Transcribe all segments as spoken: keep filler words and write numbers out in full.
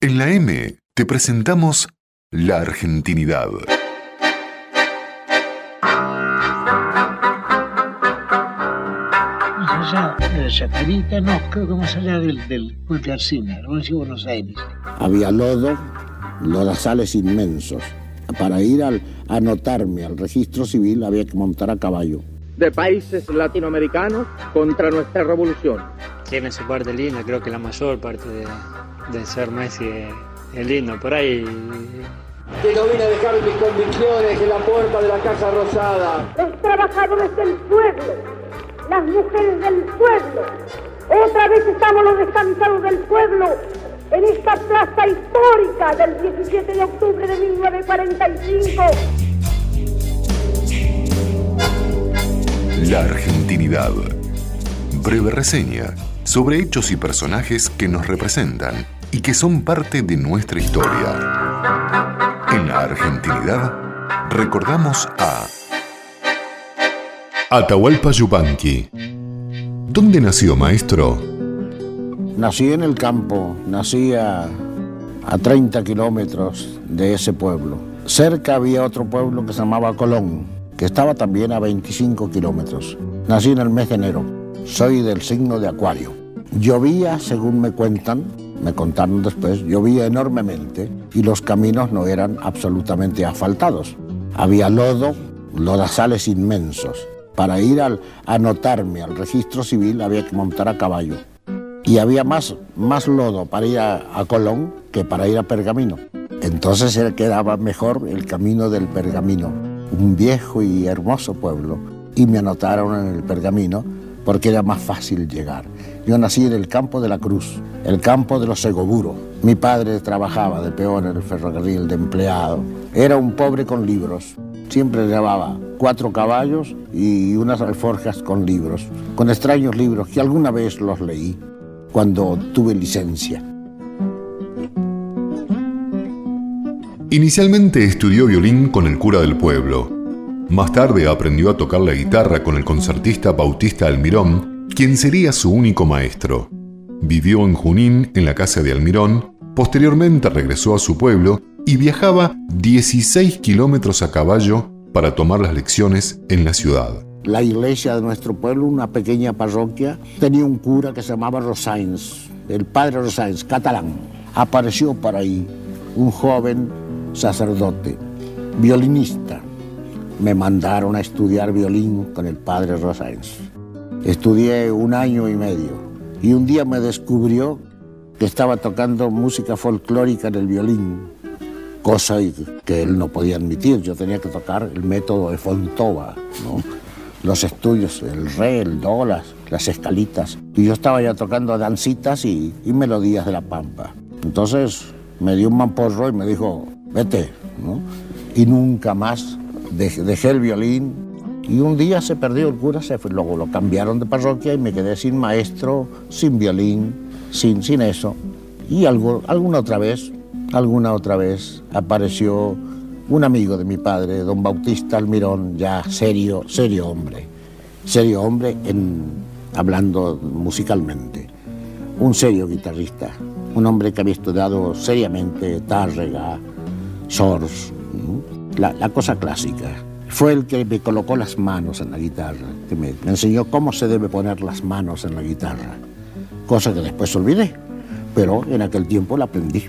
En la M te presentamos la argentinidad. Más allá de Chacarita, no, creo que más allá del, del Puente Arcina, la provincia de Buenos Aires. Había lodo, lodazales inmensos. Para ir al, a anotarme al registro civil había que montar a caballo. De países latinoamericanos contra nuestra revolución. Tiene su parte linda, creo que la mayor parte de, de ser Messi es, es lindo. Por ahí... Que no vine a dejar mis convicciones en la puerta de la Casa Rosada. Los trabajadores del pueblo, las mujeres del pueblo. Otra vez estamos los descansados del pueblo en esta plaza histórica del diecisiete de octubre de mil novecientos cuarenta y cinco. La argentinidad. Breve reseña sobre hechos y personajes que nos representan y que son parte de nuestra historia. En la argentinidad recordamos a Atahualpa Yupanqui. ¿Dónde nació, maestro? Nací en el campo, nací a, a treinta kilómetros de ese pueblo. Cerca había otro pueblo que se llamaba Colón, que estaba también a veinticinco kilómetros. Nací en el mes de enero. Soy del signo de Acuario. Llovía, según me cuentan, me contaron después, llovía enormemente y los caminos no eran absolutamente asfaltados. Había lodo, lodazales inmensos. Para ir al, a anotarme al registro civil había que montar a caballo. Y había más, más lodo para ir a, a Colón que para ir a Pergamino. Entonces era, quedaba mejor el camino del Pergamino, un viejo y hermoso pueblo. Y me anotaron en el Pergamino porque era más fácil llegar. Yo nací en el campo de la Cruz, el campo de los segoburos. Mi padre trabajaba de peón en el ferrocarril, de empleado. Era un pobre con libros. Siempre llevaba cuatro caballos y unas alforjas con libros, con extraños libros que alguna vez los leí cuando tuve licencia. Inicialmente estudió violín con el cura del pueblo. Más tarde aprendió a tocar la guitarra con el concertista Bautista Almirón, quien sería su único maestro. Vivió en Junín, en la casa de Almirón, posteriormente regresó a su pueblo y viajaba dieciséis kilómetros a caballo para tomar las lecciones en la ciudad. La iglesia de nuestro pueblo, una pequeña parroquia, tenía un cura que se llamaba Rosáins, el padre Rosáins, catalán. Apareció por ahí un joven sacerdote, violinista. Me mandaron a estudiar violín con el padre Rosáins. Estudié un año y medio y un día me descubrió que estaba tocando música folclórica en el violín, cosa que él no podía admitir. Yo tenía que tocar el método de Fontova, ¿no? Los estudios, el re, el do, las, las escalitas. Y yo estaba ya tocando dancitas y, y melodías de la pampa. Entonces me dio un mamporro y me dijo, vete, ¿no? Y nunca más dejé, dejé el violín. Y un día se perdió el cura, se fue, luego lo cambiaron de parroquia y me quedé sin maestro, sin violín, sin, sin eso. Y algo, alguna otra vez, alguna otra vez apareció un amigo de mi padre, don Bautista Almirón, ya serio, serio hombre, serio hombre en, hablando musicalmente, un serio guitarrista, un hombre que había estudiado seriamente Tárrega, Sors, la, la cosa clásica. Fue el que me colocó las manos en la guitarra, que me, me enseñó cómo se debe poner las manos en la guitarra, cosa que después olvidé, pero en aquel tiempo la aprendí.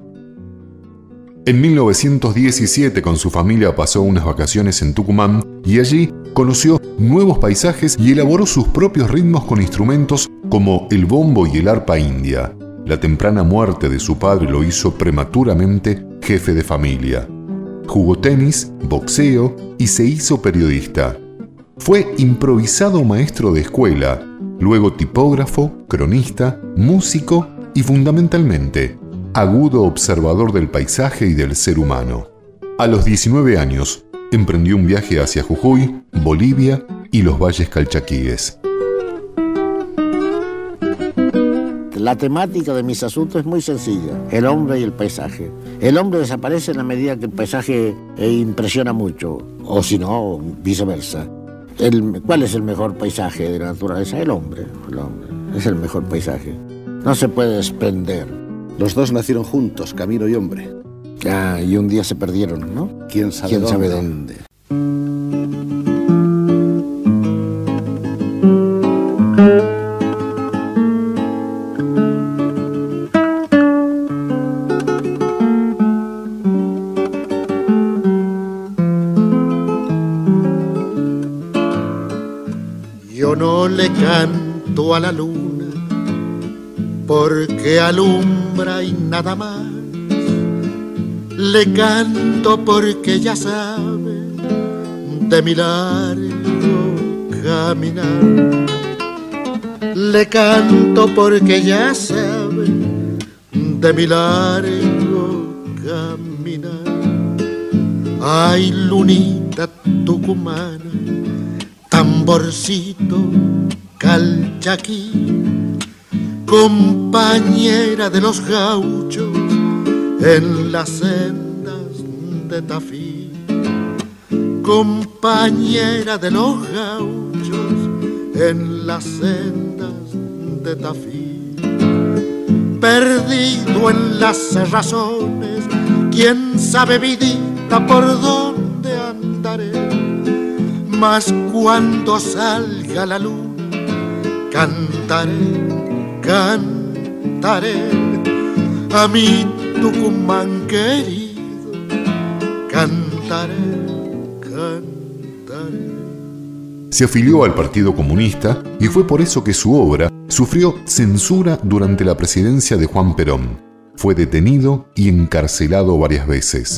En mil novecientos diecisiete con su familia pasó unas vacaciones en Tucumán y allí conoció nuevos paisajes y elaboró sus propios ritmos con instrumentos como el bombo y el arpa india. La temprana muerte de su padre lo hizo prematuramente jefe de familia. Jugó tenis, boxeo y se hizo periodista. Fue improvisado maestro de escuela, luego tipógrafo, cronista, músico y fundamentalmente agudo observador del paisaje y del ser humano. A los diecinueve años, emprendió un viaje hacia Jujuy, Bolivia y los valles calchaquíes. La temática de mis asuntos es muy sencilla, el hombre y el paisaje. El hombre desaparece en la medida que el paisaje impresiona mucho, o si no, viceversa. El, ¿Cuál es el mejor paisaje de la naturaleza? El hombre, el hombre, es el mejor paisaje. No se puede desprender. Los dos nacieron juntos, Camilo y Hombre. Ah, y un día se perdieron, ¿no? ¿Quién sabe ¿Quién dónde? sabe dónde? Yo no le canto a la luna porque alumbra y nada más. Le canto porque ya sabe de mi largo caminar. Le canto porque ya sabe de mi largo caminar. Ay, lunita tucumana, tamborcito calchaquí, compañera de los gauchos en las sendas de Tafí, compañera de los gauchos en las sendas de Tafí. Perdido en las razones, quién sabe vidita por dónde andaré, mas cuando salga la luna cantaré, cantaré a mi Tucumán querido, cantaré, cantaré. Se afilió al Partido Comunista y fue por eso que su obra sufrió censura durante la presidencia de Juan Perón. Fue detenido y encarcelado varias veces.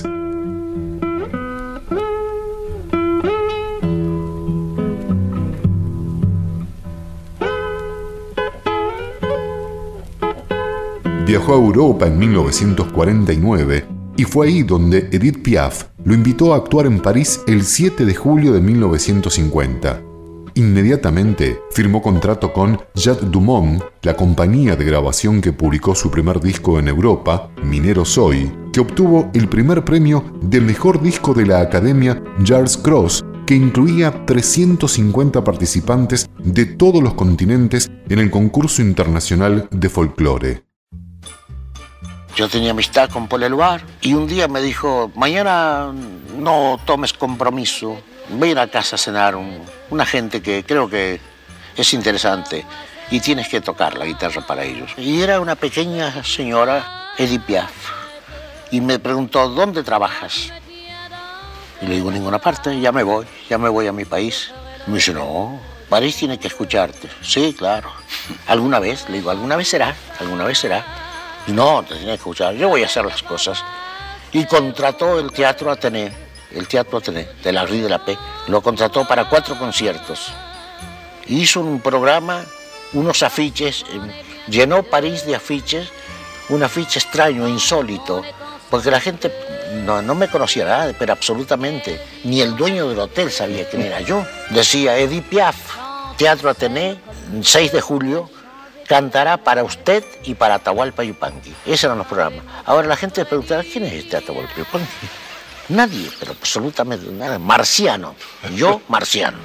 Viajó a Europa en mil novecientos cuarenta y nueve y fue ahí donde Edith Piaf lo invitó a actuar en París el siete de julio de mil novecientos cincuenta. Inmediatamente firmó contrato con Jacques Dumont, la compañía de grabación que publicó su primer disco en Europa, Minero Soy, que obtuvo el primer premio de mejor disco de la Academia Charles Cros, que incluía trescientos cincuenta participantes de todos los continentes en el concurso internacional de folclore. Yo tenía amistad con Paul Eluard y un día me dijo, mañana no tomes compromiso, ven a casa a cenar un, una gente que creo que es interesante y tienes que tocar la guitarra para ellos. Y era una pequeña señora, Edith Piaf, y me preguntó, ¿dónde trabajas? Y le digo, en ninguna parte, ya me voy, ya me voy a mi país. Y me dice, no, París tiene que escucharte. Sí, claro. ¿Alguna vez? Le digo, ¿alguna vez será? ¿Alguna vez será? No, te tienes que escuchar, yo voy a hacer las cosas. Y contrató el Teatro Atené, el Teatro Atené, de la Rue de la Paix. Lo contrató para cuatro conciertos. Hizo un programa, unos afiches, llenó París de afiches, un afiche extraño, insólito, porque la gente no, no me conocía nada, pero absolutamente. Ni el dueño del hotel sabía quién era yo. Decía Edith Piaf, Teatro Atené, seis de julio, cantará para usted y para Atahualpa Yupanqui. Esos eran los programas. Ahora la gente preguntará, ¿quién es este Atahualpa Yupanqui? Nadie, pero absolutamente nada. Marciano. Yo, marciano.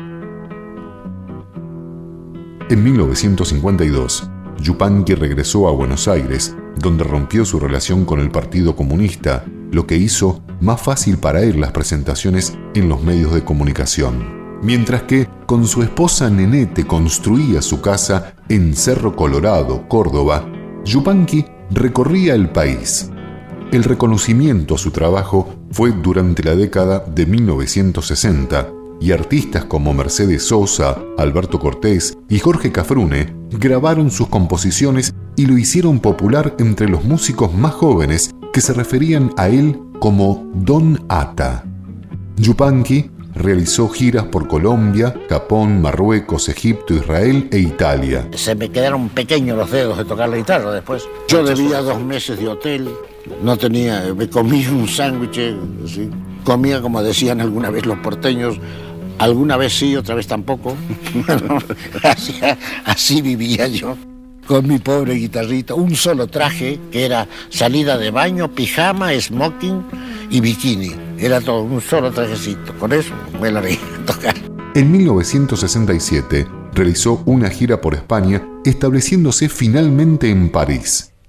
En mil novecientos cincuenta y dos, Yupanqui regresó a Buenos Aires, donde rompió su relación con el Partido Comunista, lo que hizo más fácil para él las presentaciones en los medios de comunicación. Mientras que con su esposa Nenete construía su casa en Cerro Colorado, Córdoba, Yupanqui recorría el país. El reconocimiento a su trabajo fue durante la década de mil novecientos sesenta y artistas como Mercedes Sosa, Alberto Cortés y Jorge Cafrune grabaron sus composiciones y lo hicieron popular entre los músicos más jóvenes que se referían a él como Don Ata. Yupanqui realizó giras por Colombia, Japón, Marruecos, Egipto, Israel e Italia. Se me quedaron pequeños los dedos de tocar la guitarra después. Yo debía dos meses de hotel, no tenía, me comí un sándwich, ¿sí? Comía como decían alguna vez los porteños, alguna vez sí, otra vez tampoco. así, así vivía yo, con mi pobre guitarrita, un solo traje que era salida de baño, pijama, smoking y bikini. Era todo, un solo trajecito. Con eso me largué a tocar. En mil novecientos sesenta y siete realizó una gira por España, estableciéndose finalmente en París.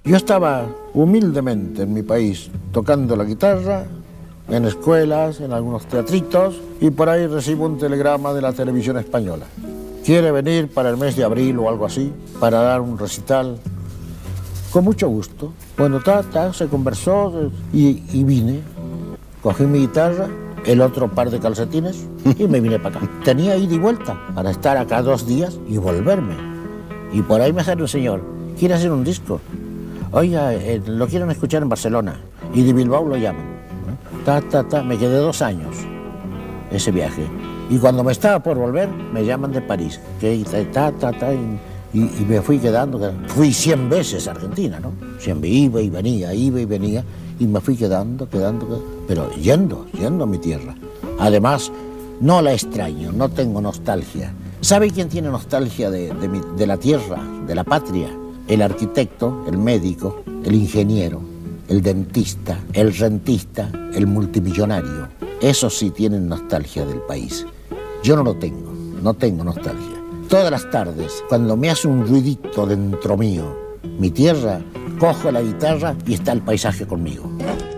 Yo estaba humildemente en mi país tocando la guitarra, en escuelas, en algunos teatritos, y por ahí recibo un telegrama de la televisión española. ¿Quiere venir para el mes de abril o algo así, para dar un recital? Con mucho gusto. Bueno, ta, ta, se conversó y, y vine. Cogí mi guitarra, el otro par de calcetines y me vine para acá. Tenía ida y vuelta para estar acá dos días y volverme. Y por ahí me sale un señor, ¿quiere hacer un disco? Oiga, eh, lo quieren escuchar en Barcelona y de Bilbao lo llaman. Ta, ta, ta. Me quedé dos años ese viaje. Y cuando me estaba por volver, me llaman de París. Que hice ta, ta, ta, y, y, y me fui quedando. Fui cien veces a Argentina, ¿no? Siempre iba y venía, iba y venía. Y me fui quedando, quedando, quedando, pero yendo, yendo a mi tierra. Además, no la extraño, no tengo nostalgia. ¿Sabe quién tiene nostalgia de, de, mi, de la tierra, de la patria? El arquitecto, el médico, el ingeniero, el dentista, el rentista, el multimillonario. Esos sí tienen nostalgia del país. Yo no lo tengo, no tengo nostalgia. Todas las tardes, cuando me hace un ruidito dentro mío, mi tierra, cojo la guitarra y está el paisaje conmigo.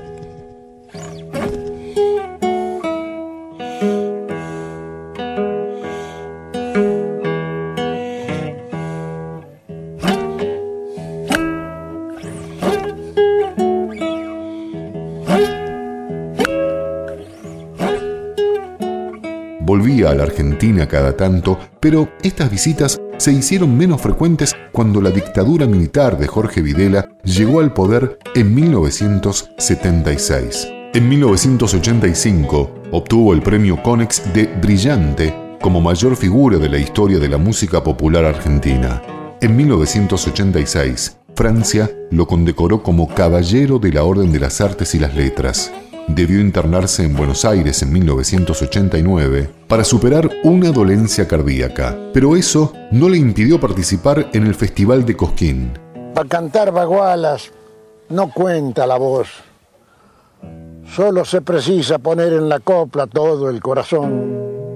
Volvía a la Argentina cada tanto, pero estas visitas se hicieron menos frecuentes cuando la dictadura militar de Jorge Videla llegó al poder en mil novecientos setenta y seis. En mil novecientos ochenta y cinco obtuvo el premio Konex de Brillante como mayor figura de la historia de la música popular argentina. En mil novecientos ochenta y seis, Francia lo condecoró como Caballero de la Orden de las Artes y las Letras. Debió internarse en Buenos Aires en mil novecientos ochenta y nueve para superar una dolencia cardíaca, pero eso no le impidió participar en el Festival de Cosquín. Para cantar bagualas no cuenta la voz, solo se precisa poner en la copla todo el corazón.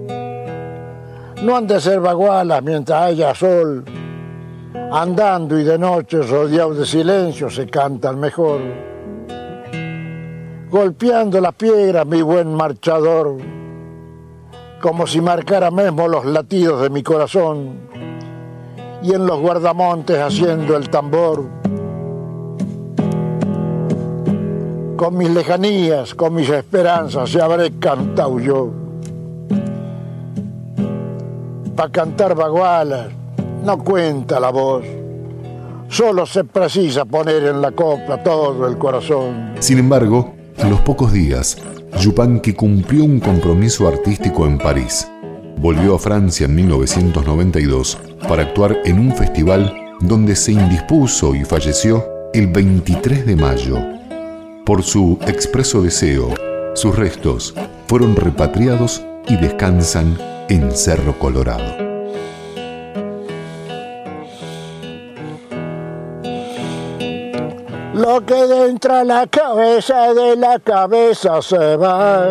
No han de ser bagualas mientras haya sol, andando y de noche rodeado de silencio se cantan mejor. Golpeando la piedra, mi buen marchador, como si marcara mismo los latidos de mi corazón, y en los guardamontes haciendo el tambor. Con mis lejanías, con mis esperanzas, se habré cantado yo. Pa' cantar bagualas no cuenta la voz, solo se precisa poner en la copla todo el corazón. Sin embargo, a los pocos días, Yupanqui cumplió un compromiso artístico en París. Volvió a Francia en mil novecientos noventa y dos para actuar en un festival donde se indispuso y falleció el veintitrés de mayo. Por su expreso deseo, sus restos fueron repatriados y descansan en Cerro Colorado. Lo que entra a la cabeza, de la cabeza se va.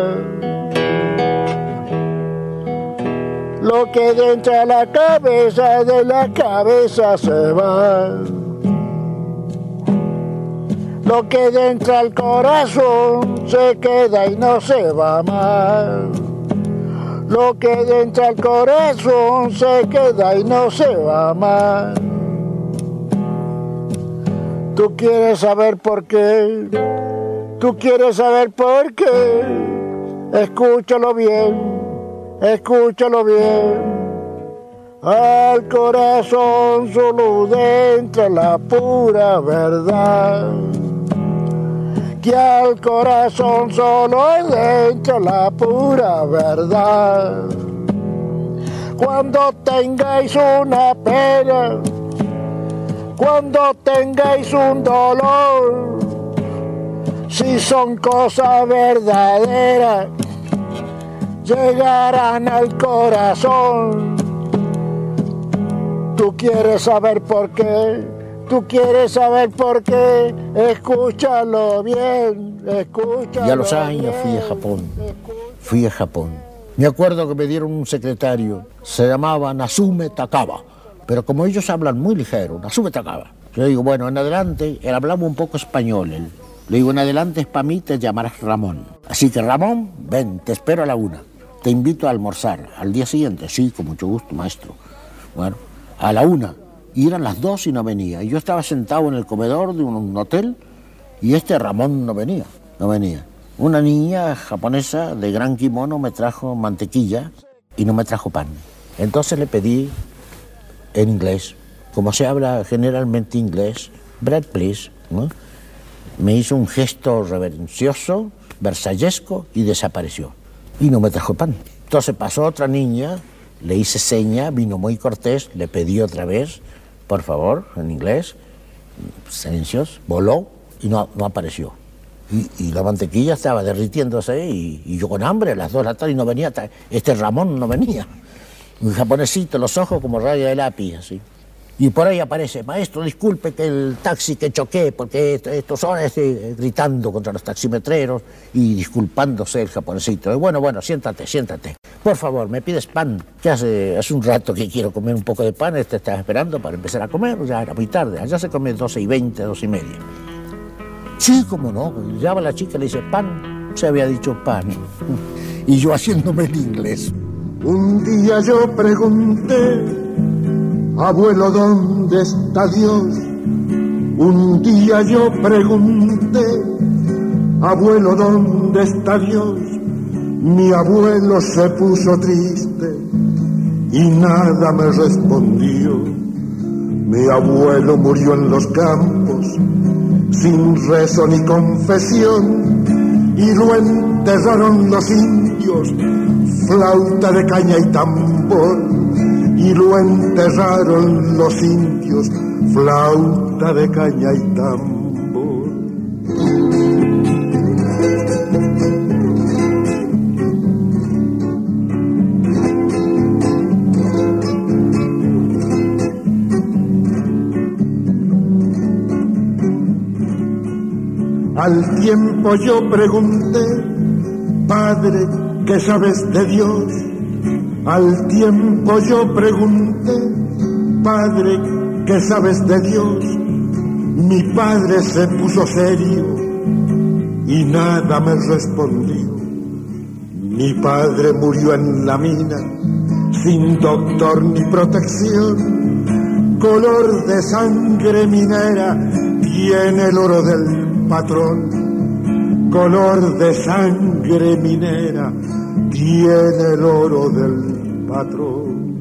Lo que entra a la cabeza, de la cabeza se va. Lo que entra al corazón se queda y no se va más. Lo que entra al corazón se queda y no se va más. Tú quieres saber por qué, tú quieres saber por qué, escúchalo bien, escúchalo bien. Al corazón solo entra la pura verdad, que al corazón solo entra la pura verdad. Cuando tengáis una pena, cuando tengáis un dolor, si son cosas verdaderas, llegarán al corazón. Tú quieres saber por qué, tú quieres saber por qué, escúchalo bien, escúchalo. Y a los años fui a Japón, fui a Japón. Me acuerdo que me dieron un secretario, se llamaba Natsume Takaba. Pero como ellos hablan muy ligero, Natsume Takaba, Yo digo, bueno, en adelante, él hablaba un poco español, él. Le digo, en adelante es para mí, te llamarás Ramón. Así que Ramón, ven, te espero a la una. Te invito a almorzar. Al día siguiente, sí, con mucho gusto, maestro. Bueno, a la una. Y eran las dos y no venía. Y yo estaba sentado en el comedor de un, un hotel y este Ramón no venía, no venía. Una niña japonesa de gran kimono me trajo mantequilla y no me trajo pan. Entonces le pedí en inglés, como se habla generalmente inglés, bread please, ¿no? Me hizo un gesto reverencioso, versallesco y desapareció. Y no me trajo pan. Entonces pasó otra niña, le hice seña, vino muy cortés, le pedí otra vez, por favor, en inglés, silencios, voló y no, no apareció. Y, y la mantequilla estaba derritiéndose y, y yo con hambre a las dos de la tarde y no venía, este Ramón no venía. Un japonesito, los ojos como raya de lápiz, así. Y por ahí aparece, maestro, disculpe que el taxi que choqué, porque estos son este, gritando contra los taximetreros y disculpándose el japonesito. Y bueno, bueno, siéntate, siéntate. Por favor, ¿me pides pan? Que hace, hace un rato que quiero comer un poco de pan, este está esperando para empezar a comer, ya era muy tarde, allá se come doce y veinte, doce y media. Sí, cómo no, llama la chica y le dice, pan, se había dicho pan. Y yo haciéndome el inglés. Un día yo pregunté, abuelo, ¿dónde está Dios? Un día yo pregunté, abuelo, ¿dónde está Dios? Mi abuelo se puso triste y nada me respondió. Mi abuelo murió en los campos, sin rezo ni confesión, y lo enterraron los indios, flauta de caña y tambor. Y lo enterraron los indios, flauta de caña y tambor. Al tiempo yo pregunté, Padre, ¿qué sabes de Dios? Al tiempo yo pregunté, Padre, ¿qué sabes de Dios? Mi padre se puso serio y nada me respondió. Mi padre murió en la mina, sin doctor ni protección. Color de sangre minera tiene el oro del patrón. Color de sangre minera tiene el oro del patrón.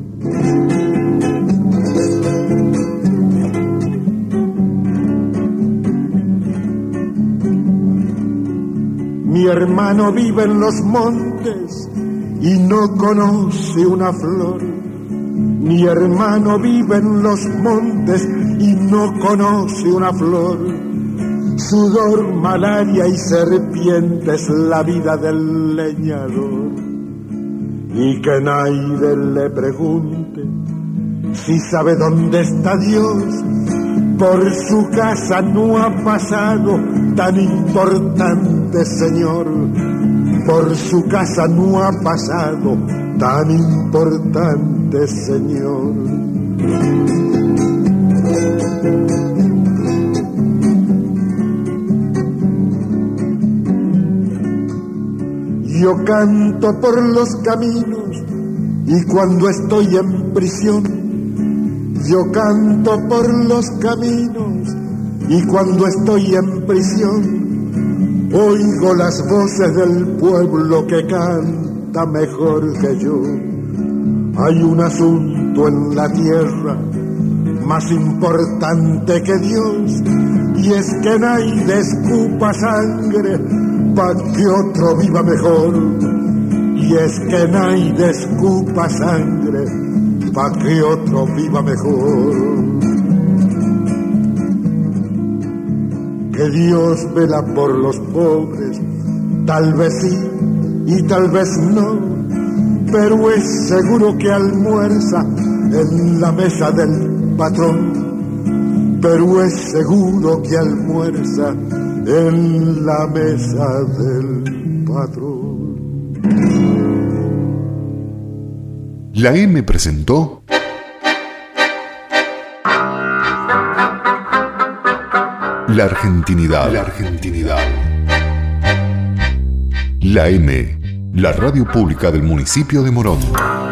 Mi hermano vive en los montes y no conoce una flor. Mi hermano vive en los montes y no conoce una flor. Sudor, malaria y serpientes, la vida del leñador. Y que nadie le pregunte si sabe dónde está Dios. Por su casa no ha pasado tan importante señor. Por su casa no ha pasado tan importante señor. Yo canto por los caminos y cuando estoy en prisión. Yo canto por los caminos y cuando estoy en prisión oigo las voces del pueblo que canta mejor que yo. Hay un asunto en la tierra más importante que Dios y es que nadie escupa sangre pa' que otro viva mejor. Y es que nadie escupa sangre pa' que otro viva mejor. Que Dios vela por los pobres, tal vez sí y tal vez no, pero es seguro que almuerza en la mesa del patrón. Pero es seguro que almuerza en la mesa del patrón. La M presentó La argentinidad. La argentinidad. La M, la radio pública del municipio de Morón.